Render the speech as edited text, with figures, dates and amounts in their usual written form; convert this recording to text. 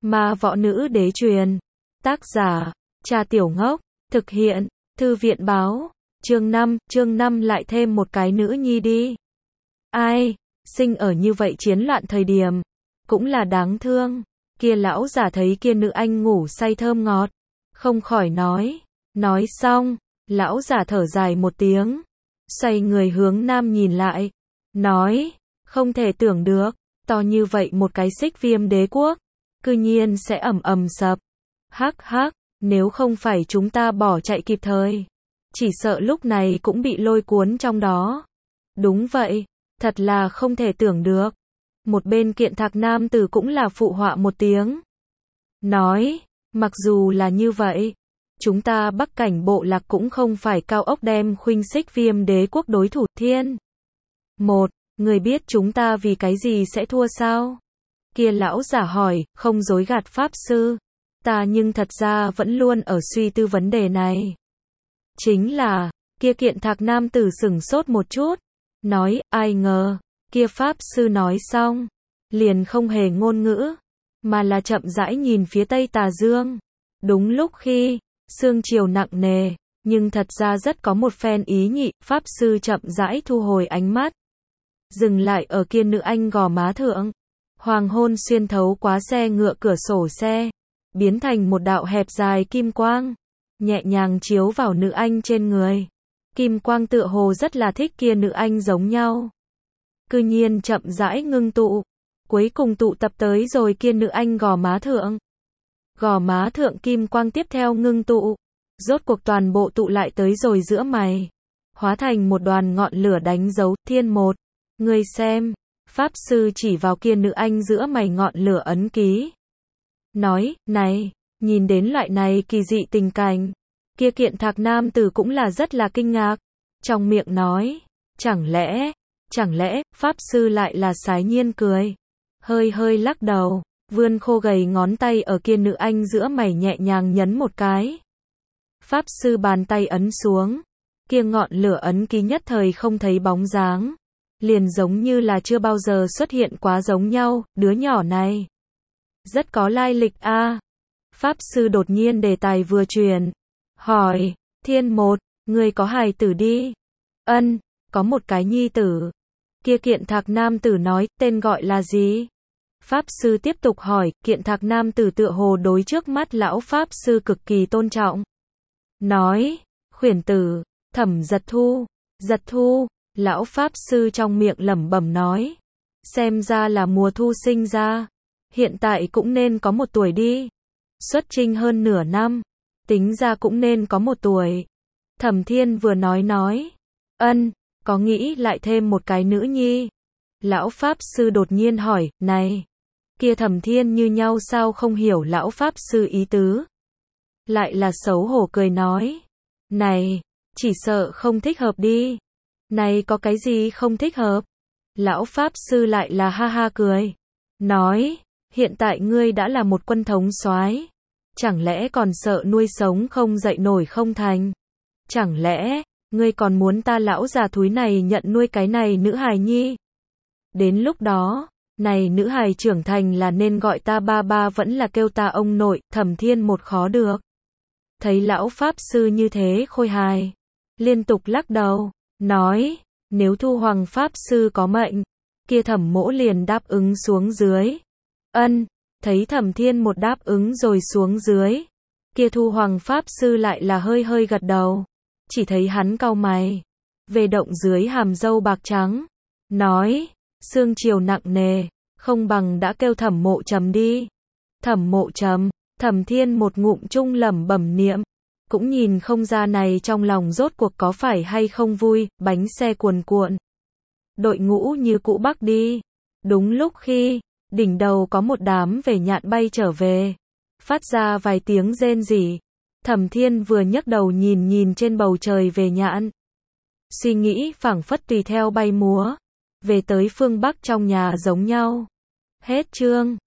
Ma võ nữ đế truyền. Tác giả, Trà Tiểu Ngốc. Thực hiện, Thư viện báo. Chương 5 lại thêm một cái nữ nhi đi. Ai, sinh ở như vậy chiến loạn thời điểm. Cũng là đáng thương. Kia lão giả thấy kia nữ anh ngủ say thơm ngọt. Không khỏi nói. Nói xong, lão giả thở dài một tiếng. Xoay người hướng nam nhìn lại. Nói, không thể tưởng được, to như vậy một cái Xích Viêm đế quốc, cư nhiên sẽ ầm ầm sập. Hắc hắc, nếu không phải chúng ta bỏ chạy kịp thời, chỉ sợ lúc này cũng bị lôi cuốn trong đó. Đúng vậy, thật là không thể tưởng được. Một bên Kiện Thạc nam tử cũng là phụ họa một tiếng. Nói, mặc dù là như vậy, chúng ta Bắc Cảnh bộ lạc cũng không phải cao ốc đem khuynh Xích Viêm đế quốc đối thủ. Thiên một, người biết chúng ta vì cái gì sẽ thua sao? Kia lão giả hỏi, không dối gạt pháp sư. Ta nhưng thật ra vẫn luôn ở suy tư vấn đề này. Chính là, kia Kiện Thạc nam tử sửng sốt một chút. Nói, ai ngờ, kia pháp sư nói xong, liền không hề ngôn ngữ, mà là chậm rãi nhìn phía Tây Tà Dương. Đúng lúc khi, sương chiều nặng nề, nhưng thật ra rất có một phen ý nhị, pháp sư chậm rãi thu hồi ánh mắt. Dừng lại ở kia nữ anh gò má thượng. Hoàng hôn xuyên thấu qua xe ngựa cửa sổ xe, biến thành một đạo hẹp dài kim quang, nhẹ nhàng chiếu vào nữ anh trên người. Kim quang tựa hồ rất là thích kia nữ anh giống nhau. Cư nhiên chậm rãi ngưng tụ, cuối cùng tụ tập tới rồi kia nữ anh gò má thượng. Gò má thượng kim quang tiếp theo ngưng tụ, rốt cuộc toàn bộ tụ lại tới rồi giữa mày, hóa thành một đoàn ngọn lửa đánh dấu. Thiên một, ngươi xem, pháp sư chỉ vào kia nữ anh giữa mày ngọn lửa ấn ký. Nói, này, nhìn đến loại này kỳ dị tình cảnh, kia Kiện Thạc nam tử cũng là rất là kinh ngạc, trong miệng nói, chẳng lẽ, pháp sư lại là sái nhiên cười, hơi lắc đầu, vươn khô gầy ngón tay ở kia nữ anh giữa mày nhẹ nhàng nhấn một cái. Pháp sư bàn tay ấn xuống, kia ngọn lửa ấn ký nhất thời không thấy bóng dáng, liền giống như là chưa bao giờ xuất hiện quá giống nhau. Đứa nhỏ này rất có lai lịch a. Pháp sư đột nhiên đề tài vừa chuyển, hỏi, Thiên một, ngươi có hài tử đi? Ân, có một cái nhi tử. Kia Kiện Thạc nam tử nói, tên gọi là gì? Pháp sư tiếp tục hỏi, Kiện Thạc nam tử tựa hồ đối trước mắt lão pháp sư cực kỳ tôn trọng. Nói, khuyển tử, Thẩm Giật Thu. Giật Thu, lão pháp sư trong miệng lẩm bẩm nói. Xem ra là mùa thu sinh ra. Hiện tại cũng nên có 1 tuổi đi. Xuất trinh hơn nửa năm. Tính ra cũng nên có 1 tuổi. Thẩm Thiên vừa nói. Ân, có nghĩ lại thêm một cái nữ nhi. Lão pháp sư đột nhiên hỏi, này. Kia Thẩm Thiên như nhau sao không hiểu lão pháp sư ý tứ. Lại là xấu hổ cười nói. Này, chỉ sợ không thích hợp đi. Này có cái gì không thích hợp? Lão pháp sư lại là ha ha cười. Nói, hiện tại ngươi đã là một quân thống soái, chẳng lẽ còn sợ nuôi sống không dậy nổi không thành? Chẳng lẽ, ngươi còn muốn ta lão già thúi này nhận nuôi cái này nữ hài nhi? Đến lúc đó, này nữ hài trưởng thành là nên gọi ta ba ba vẫn là kêu ta ông nội. Thẩm Thiên một khó được. Thấy lão pháp sư như thế khôi hài, liên tục lắc đầu, nói, nếu Thu Hoàng pháp sư có mệnh, kia Thẩm mỗ liền đáp ứng xuống dưới. Ân, thấy Thẩm Thiên một đáp ứng rồi xuống dưới, kia Thu Hoàng pháp sư lại là hơi gật đầu, chỉ thấy hắn cau mày, về động dưới hàm râu bạc trắng, nói, sương chiều nặng nề, không bằng đã kêu Thẩm mộ trầm đi. Thẩm mộ trầm. Thẩm Thiên một ngụm chung lẩm bẩm niệm, cũng nhìn không ra này trong lòng rốt cuộc có phải hay không vui. Bánh xe cuồn cuộn, đội ngũ như cũ bắc đi. Đúng lúc khi đỉnh đầu có một đám về nhạn bay trở về, phát ra vài tiếng rên rỉ. Thẩm Thiên vừa nhấc đầu nhìn trên bầu trời về nhạn, suy nghĩ phảng phất tùy theo bay múa về tới phương Bắc trong nhà giống nhau. Hết chương.